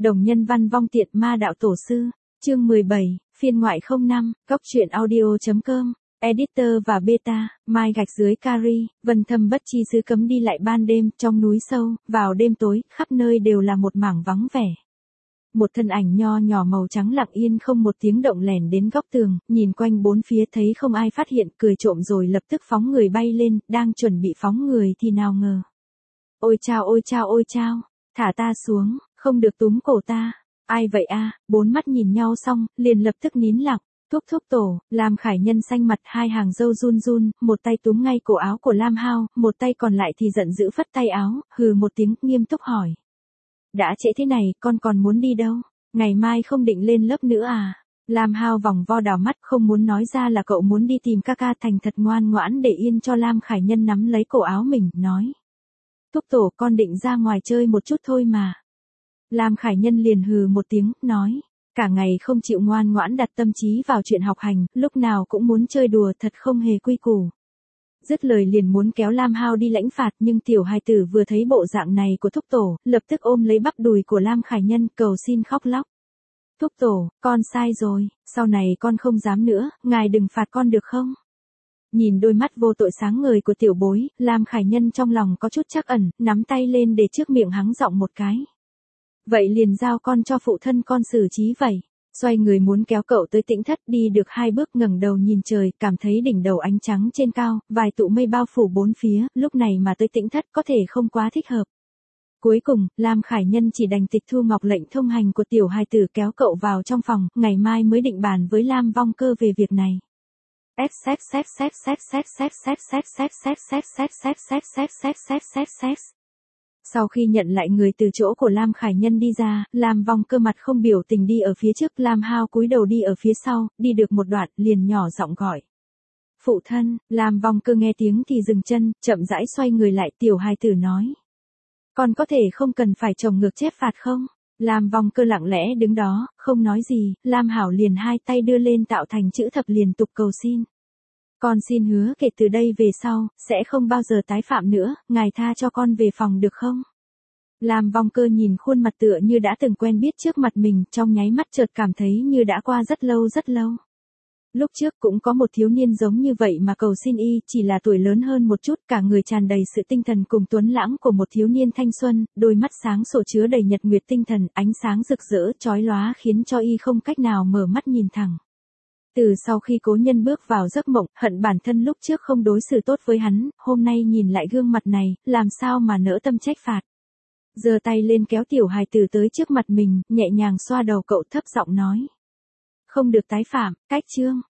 Đồng nhân văn vong tiện ma đạo tổ sư. Chương 17, phiên ngoại 05, góc truyện audio.com. Editor và beta, Mai gạch dưới Cari, Vân Thâm bất chi xứ cấm đi lại ban đêm, trong núi sâu, vào đêm tối, khắp nơi đều là một mảng vắng vẻ. Một thân ảnh nho nhỏ màu trắng lặng yên không một tiếng động lẻn đến góc tường, nhìn quanh bốn phía thấy không ai phát hiện, cười trộm rồi lập tức phóng người bay lên, đang chuẩn bị phóng người thì nào ngờ. Ôi chao ôi chao ôi chao, thả ta xuống, không được túm cổ ta. Ai vậy a? Bốn mắt nhìn nhau xong, liền lập tức nín lặng. Thúc tổ, Lam Khải Nhân xanh mặt, hai hàng râu run run, một tay túm ngay cổ áo của Lam Hao, một tay còn lại thì giận dữ phất tay áo, hừ một tiếng, nghiêm túc hỏi. Đã trễ thế này, con còn muốn đi đâu? Ngày mai không định lên lớp nữa à? Lam Hao vòng vo đảo mắt, không muốn nói ra là cậu muốn đi tìm ca thành thật ngoan ngoãn để yên cho Lam Khải Nhân nắm lấy cổ áo mình, nói. Thúc tổ, con định ra ngoài chơi một chút thôi mà. Lam Khải Nhân liền hừ một tiếng, nói. Cả ngày không chịu ngoan ngoãn đặt tâm trí vào chuyện học hành, lúc nào cũng muốn chơi đùa, thật không hề quy củ. Dứt lời liền muốn kéo Lam Hao đi lãnh phạt, nhưng tiểu hài tử vừa thấy bộ dạng này của thúc tổ, lập tức ôm lấy bắp đùi của Lam Khải Nhân, cầu xin khóc lóc. Thúc tổ, con sai rồi, sau này con không dám nữa, ngài đừng phạt con được không? Nhìn đôi mắt vô tội sáng ngời của tiểu bối, Lam Khải Nhân trong lòng có chút trắc ẩn, nắm tay lên để trước miệng hắng giọng một cái. Vậy liền giao con cho phụ thân con xử trí vậy. Xoay người muốn kéo cậu tới Tĩnh Thất, đi được hai bước ngẩng đầu nhìn trời, cảm thấy đỉnh đầu ánh trắng trên cao, vài tụ mây bao phủ bốn phía, lúc này mà tới Tĩnh Thất có thể không quá thích hợp. Cuối cùng, Lam Khải Nhân chỉ đành tịch thu ngọc lệnh thông hành của tiểu hài tử, kéo cậu vào trong phòng, ngày mai mới định bàn với Lam Vong Cơ về việc này. Sau khi nhận lại người từ chỗ của Lam Khải Nhân đi ra, Lam Vong Cơ mặt không biểu tình đi ở phía trước, Lam Hao cúi đầu đi ở phía sau, đi được một đoạn, liền nhỏ giọng gọi. Phụ thân, Lam Vong Cơ nghe tiếng thì dừng chân, chậm rãi xoay người lại, tiểu hài tử nói. Con có thể không cần phải chồng ngược chép phạt không? Lam Vong Cơ lặng lẽ đứng đó, không nói gì, Lam Hảo liền hai tay đưa lên tạo thành chữ thập liên tục cầu xin. Con xin hứa kể từ đây về sau, sẽ không bao giờ tái phạm nữa, ngài tha cho con về phòng được không? Lam Vong Cơ nhìn khuôn mặt tựa như đã từng quen biết trước mặt mình, trong nháy mắt chợt cảm thấy như đã qua rất lâu rất lâu. Lúc trước cũng có một thiếu niên giống như vậy mà cầu xin y, chỉ là tuổi lớn hơn một chút, cả người tràn đầy sự tinh thần cùng tuấn lãng của một thiếu niên thanh xuân, đôi mắt sáng sổ chứa đầy nhật nguyệt tinh thần, ánh sáng rực rỡ, chói lóa khiến cho y không cách nào mở mắt nhìn thẳng. Từ sau khi cố nhân bước vào giấc mộng, hận bản thân lúc trước không đối xử tốt với hắn, hôm nay nhìn lại gương mặt này, làm sao mà nỡ tâm trách phạt. Giơ tay lên kéo tiểu hài tử tới trước mặt mình, nhẹ nhàng xoa đầu cậu, thấp giọng nói. Không được tái phạm, cách chương.